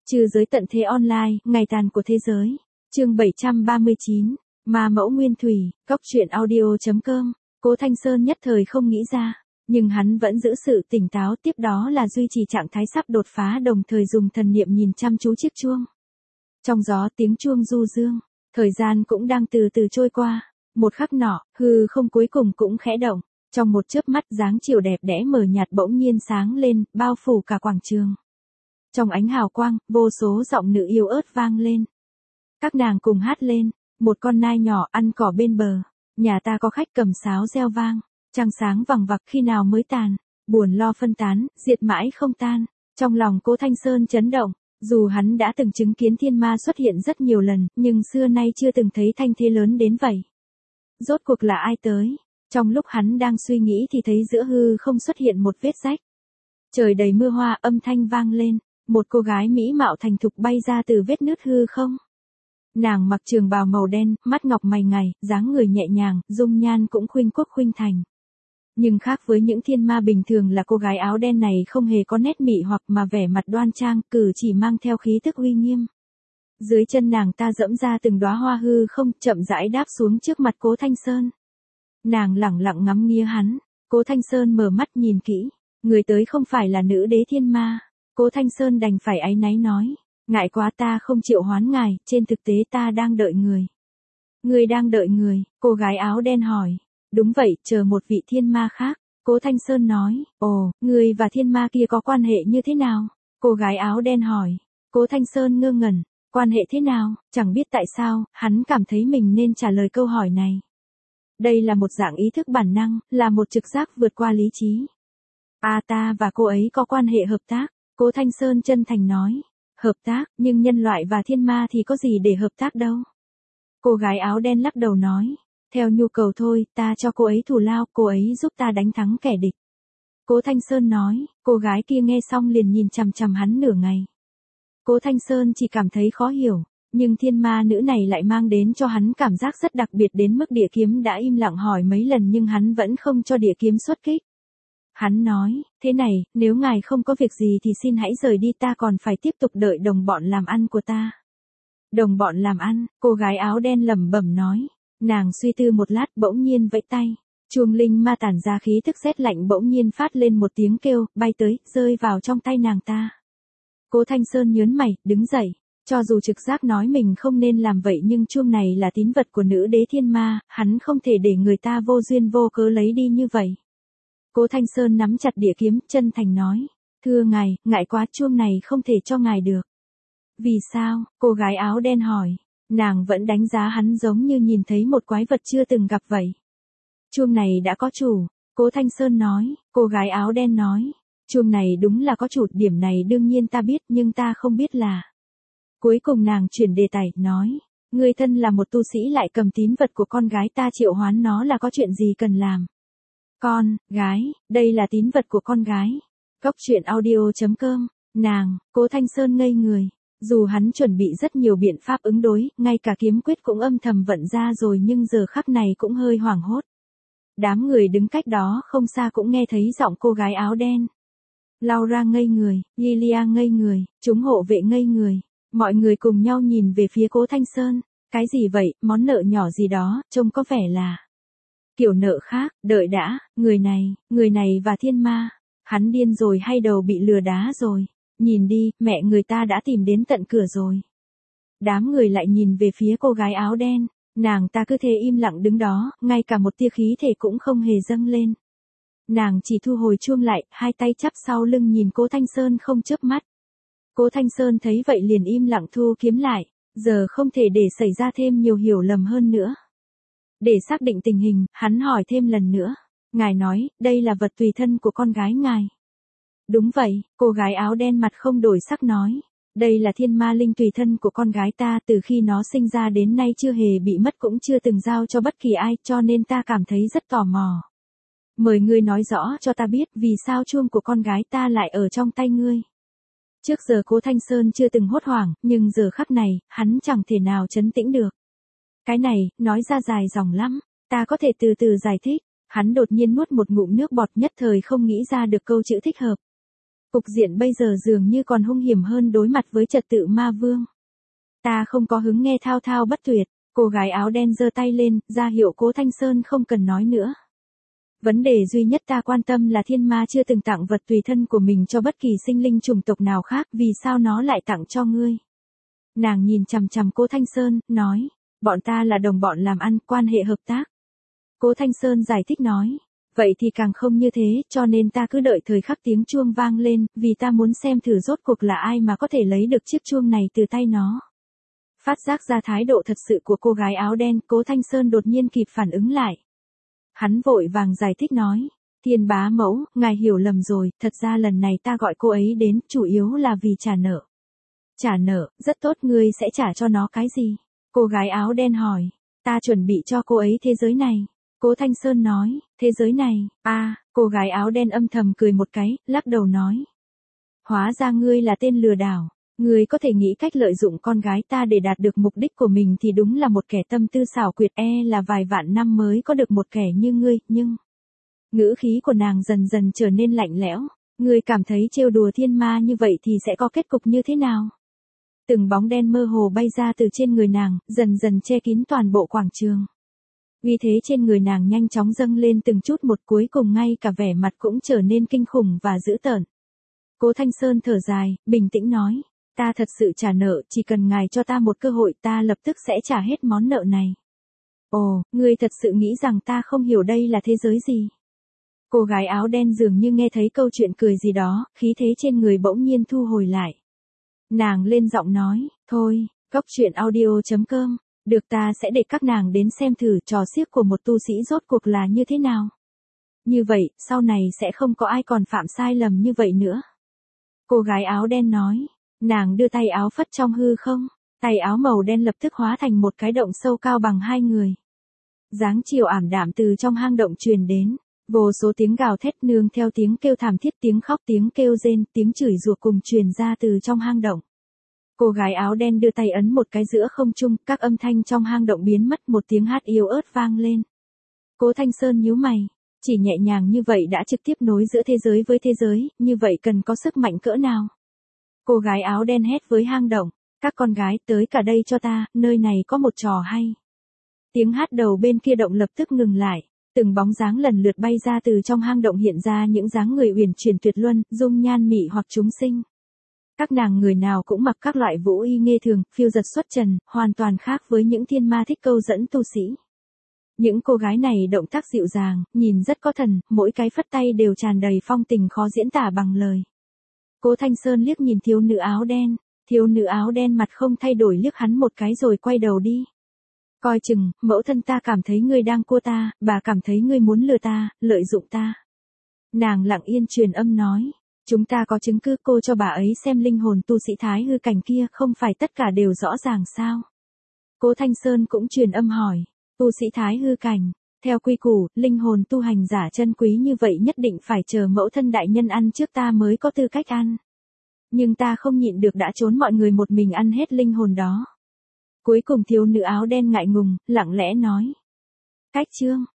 Trừ giới tận thế online, ngày tàn của thế giới. Chương 739, Ma mẫu nguyên thủy, Cốc truyện audio.com. Cố Thanh Sơn nhất thời không nghĩ ra, nhưng hắn vẫn giữ sự tỉnh táo, tiếp đó là duy trì trạng thái sắp đột phá, đồng thời dùng thần niệm nhìn chăm chú chiếc chuông. Trong gió tiếng chuông du dương, thời gian cũng đang từ từ trôi qua. Một khắc nọ, hư không cuối cùng cũng khẽ động, trong một chớp mắt dáng chiều đẹp đẽ mờ nhạt bỗng nhiên sáng lên, bao phủ cả quảng trường. Trong ánh hào quang, vô số giọng nữ yêu ớt vang lên. Các nàng cùng hát lên, một con nai nhỏ ăn cỏ bên bờ, nhà ta có khách cầm sáo reo vang, trăng sáng vằng vặc khi nào mới tàn, buồn lo phân tán, diệt mãi không tan. Trong lòng Cố Thanh Sơn chấn động, dù hắn đã từng chứng kiến thiên ma xuất hiện rất nhiều lần, nhưng xưa nay chưa từng thấy thanh thế lớn đến vậy. Rốt cuộc là ai tới? Trong lúc hắn đang suy nghĩ thì thấy giữa hư không xuất hiện một vết rách. Trời đầy mưa hoa, âm thanh vang lên, một cô gái mỹ mạo thành thục bay ra từ vết nứt hư không. Nàng mặc trường bào màu đen, mắt ngọc mày ngài, dáng người nhẹ nhàng, dung nhan cũng khuynh quốc khuynh thành. Nhưng khác với những thiên ma bình thường là cô gái áo đen này không hề có nét mị hoặc mà vẻ mặt đoan trang, cử chỉ mang theo khí tức uy nghiêm. Dưới chân nàng ta dẫm ra từng đóa hoa hư không, chậm rãi đáp xuống trước mặt Cố Thanh Sơn. Nàng lẳng lặng ngắm nghía hắn, Cố Thanh Sơn mở mắt nhìn kỹ, người tới không phải là nữ đế thiên ma. Cố Thanh Sơn đành phải áy náy nói, ngại quá ta không triệu hoán ngài, trên thực tế ta đang đợi người. Người đang đợi người, cô gái áo đen hỏi. Đúng vậy, chờ một vị thiên ma khác. Cố Thanh Sơn nói, ồ, người và thiên ma kia có quan hệ như thế nào? Cô gái áo đen hỏi. Cố Thanh Sơn ngơ ngẩn, quan hệ thế nào? Chẳng biết tại sao, hắn cảm thấy mình nên trả lời câu hỏi này. Đây là một dạng ý thức bản năng, là một trực giác vượt qua lý trí. Ta và cô ấy có quan hệ hợp tác. Cố Thanh Sơn chân thành nói, hợp tác, nhưng nhân loại và thiên ma thì có gì để hợp tác đâu. Cô gái áo đen lắc đầu nói, theo nhu cầu thôi, ta cho cô ấy thù lao, cô ấy giúp ta đánh thắng kẻ địch. Cố Thanh Sơn nói, cô gái kia nghe xong liền nhìn chằm chằm hắn nửa ngày. Cố Thanh Sơn chỉ cảm thấy khó hiểu, nhưng thiên ma nữ này lại mang đến cho hắn cảm giác rất đặc biệt đến mức địa kiếm đã im lặng hỏi mấy lần nhưng hắn vẫn không cho địa kiếm xuất kích. Hắn nói, thế này, nếu ngài không có việc gì thì xin hãy rời đi, ta còn phải tiếp tục đợi đồng bọn làm ăn của ta. Đồng bọn làm ăn, cô gái áo đen lẩm bẩm nói. Nàng suy tư một lát bỗng nhiên vẫy tay. Chuông linh ma tản ra khí thức rét lạnh bỗng nhiên phát lên một tiếng kêu, bay tới, rơi vào trong tay nàng ta. Cố Thanh Sơn nhớn mày, đứng dậy. Cho dù trực giác nói mình không nên làm vậy nhưng chuông này là tín vật của nữ đế thiên ma, hắn không thể để người ta vô duyên vô cớ lấy đi như vậy. Cố Thanh Sơn nắm chặt địa kiếm, chân thành nói, thưa ngài, ngại quá chuông này không thể cho ngài được. Vì sao? Cô gái áo đen hỏi. Nàng vẫn đánh giá hắn giống như nhìn thấy một quái vật chưa từng gặp vậy. Chuông này đã có chủ. Cố Thanh Sơn nói. Cô gái áo đen nói. Chuông này đúng là có chủ, điểm này đương nhiên ta biết nhưng ta không biết là. Cuối cùng nàng chuyển đề tài, nói. Người thân là một tu sĩ lại cầm tín vật của con gái ta triệu hoán nó là có chuyện gì cần làm? Con, gái, đây là tín vật của con gái. Cốc truyện audio.com. Nàng, Cố Thanh Sơn ngây người. Dù hắn chuẩn bị rất nhiều biện pháp ứng đối, ngay cả kiếm quyết cũng âm thầm vận ra rồi nhưng giờ khắc này cũng hơi hoảng hốt. Đám người đứng cách đó không xa cũng nghe thấy giọng cô gái áo đen. Laura ngây người, Lilia ngây người, chúng hộ vệ ngây người. Mọi người cùng nhau nhìn về phía Cố Thanh Sơn. Cái gì vậy, món nợ nhỏ gì đó, trông có vẻ là kiểu nợ khác, đợi đã, người này và thiên ma. Hắn điên rồi hay đầu bị lừa đá rồi? Nhìn đi, mẹ người ta đã tìm đến tận cửa rồi. Đám người lại nhìn về phía cô gái áo đen, nàng ta cứ thế im lặng đứng đó, ngay cả một tia khí thể cũng không hề dâng lên. Nàng chỉ thu hồi chuông lại, hai tay chắp sau lưng nhìn Cố Thanh Sơn không chớp mắt. Cố Thanh Sơn thấy vậy liền im lặng thu kiếm lại, giờ không thể để xảy ra thêm nhiều hiểu lầm hơn nữa. Để xác định tình hình, hắn hỏi thêm lần nữa. Ngài nói, đây là vật tùy thân của con gái ngài. Đúng vậy, cô gái áo đen mặt không đổi sắc nói. Đây là thiên ma linh tùy thân của con gái ta, từ khi nó sinh ra đến nay chưa hề bị mất cũng chưa từng giao cho bất kỳ ai, cho nên ta cảm thấy rất tò mò. Mời ngươi nói rõ cho ta biết vì sao chuông của con gái ta lại ở trong tay ngươi. Trước giờ Cố Thanh Sơn chưa từng hốt hoảng, nhưng giờ khắc này, hắn chẳng thể nào trấn tĩnh được. Cái này, nói ra dài dòng lắm, ta có thể từ từ giải thích. Hắn đột nhiên nuốt một ngụm nước bọt nhất thời không nghĩ ra được câu chữ thích hợp. Cục diện bây giờ dường như còn hung hiểm hơn đối mặt với trật tự ma vương. Ta không có hứng nghe thao thao bất tuyệt, cô gái áo đen giơ tay lên, ra hiệu Cố Thanh Sơn không cần nói nữa. Vấn đề duy nhất ta quan tâm là thiên ma chưa từng tặng vật tùy thân của mình cho bất kỳ sinh linh chủng tộc nào khác, vì sao nó lại tặng cho ngươi? Nàng nhìn chằm chằm Cố Thanh Sơn, nói, bọn ta là đồng bọn làm ăn, quan hệ hợp tác. Cố Thanh Sơn giải thích nói, vậy thì càng không như thế, cho nên ta cứ đợi thời khắc tiếng chuông vang lên, vì ta muốn xem thử rốt cuộc là ai mà có thể lấy được chiếc chuông này từ tay nó. Phát giác ra thái độ thật sự của cô gái áo đen, Cố Thanh Sơn đột nhiên kịp phản ứng lại. Hắn vội vàng giải thích nói, Thiên bá mẫu, ngài hiểu lầm rồi, thật ra lần này ta gọi cô ấy đến, chủ yếu là vì trả nợ. Trả nợ, rất tốt, ngươi sẽ trả cho nó cái gì? Cô gái áo đen hỏi, ta chuẩn bị cho cô ấy thế giới này. Cố Thanh Sơn nói, thế giới này, cô gái áo đen âm thầm cười một cái, lắc đầu nói. Hóa ra ngươi là tên lừa đảo, ngươi có thể nghĩ cách lợi dụng con gái ta để đạt được mục đích của mình thì đúng là một kẻ tâm tư xảo quyệt, là vài vạn năm mới có được một kẻ như ngươi, nhưng... Ngữ khí của nàng dần dần trở nên lạnh lẽo, ngươi cảm thấy trêu đùa thiên ma như vậy thì sẽ có kết cục như thế nào? Từng bóng đen mơ hồ bay ra từ trên người nàng, dần dần che kín toàn bộ quảng trường. Vì thế trên người nàng nhanh chóng dâng lên từng chút một, cuối cùng ngay cả vẻ mặt cũng trở nên kinh khủng và dữ tợn. Cố Thanh Sơn thở dài, bình tĩnh nói, ta thật sự trả nợ, chỉ cần ngài cho ta một cơ hội ta lập tức sẽ trả hết món nợ này. Ồ, ngươi thật sự nghĩ rằng ta không hiểu đây là thế giới gì? Cô gái áo đen dường như nghe thấy câu chuyện cười gì đó, khí thế trên người bỗng nhiên thu hồi lại. Nàng lên giọng nói, thôi, coctruyện.audio.com, được, ta sẽ để các nàng đến xem thử trò xiếc của một tu sĩ rốt cuộc là như thế nào. Như vậy, sau này sẽ không có ai còn phạm sai lầm như vậy nữa. Cô gái áo đen nói, nàng đưa tay áo phất trong hư không, tay áo màu đen lập tức hóa thành một cái động sâu cao bằng hai người. Dáng chiều ảm đạm từ trong hang động truyền đến, vô số tiếng gào thét nương theo tiếng kêu thảm thiết, tiếng khóc, tiếng kêu rên, tiếng chửi rủa cùng truyền ra từ trong hang động. Cô gái áo đen đưa tay ấn một cái giữa không trung, các âm thanh trong hang động biến mất, một tiếng hát yếu ớt vang lên. Cố Thanh Sơn nhíu mày, chỉ nhẹ nhàng như vậy đã trực tiếp nối giữa thế giới với thế giới, như vậy cần có sức mạnh cỡ nào? Cô gái áo đen hét với hang động, các con gái tới cả đây cho ta, nơi này có một trò hay. Tiếng hát đầu bên kia động lập tức ngừng lại, từng bóng dáng lần lượt bay ra từ trong hang động, hiện ra những dáng người uyển chuyển tuyệt luân, dung nhan mị hoặc chúng sinh. Các nàng người nào cũng mặc các loại vũ y nghê thường, phiêu dật xuất trần, hoàn toàn khác với những thiên ma thích câu dẫn tu sĩ. Những cô gái này động tác dịu dàng, nhìn rất có thần, mỗi cái phất tay đều tràn đầy phong tình khó diễn tả bằng lời. Cố Thanh Sơn liếc nhìn thiếu nữ áo đen mặt không thay đổi liếc hắn một cái rồi quay đầu đi. Coi chừng, mẫu thân ta cảm thấy ngươi đang cua ta, bà cảm thấy ngươi muốn lừa ta, lợi dụng ta. Nàng lặng yên truyền âm nói, chúng ta có chứng cứ, cô cho bà ấy xem linh hồn tu sĩ thái hư cảnh kia, không phải tất cả đều rõ ràng sao? Cố Thanh Sơn cũng truyền âm hỏi, tu sĩ thái hư cảnh, theo quy củ, linh hồn tu hành giả chân quý như vậy nhất định phải chờ mẫu thân đại nhân ăn trước ta mới có tư cách ăn. Nhưng ta không nhịn được đã trốn mọi người một mình ăn hết linh hồn đó. Cuối cùng thiếu nữ áo đen ngại ngùng, lặng lẽ nói. Cách chương.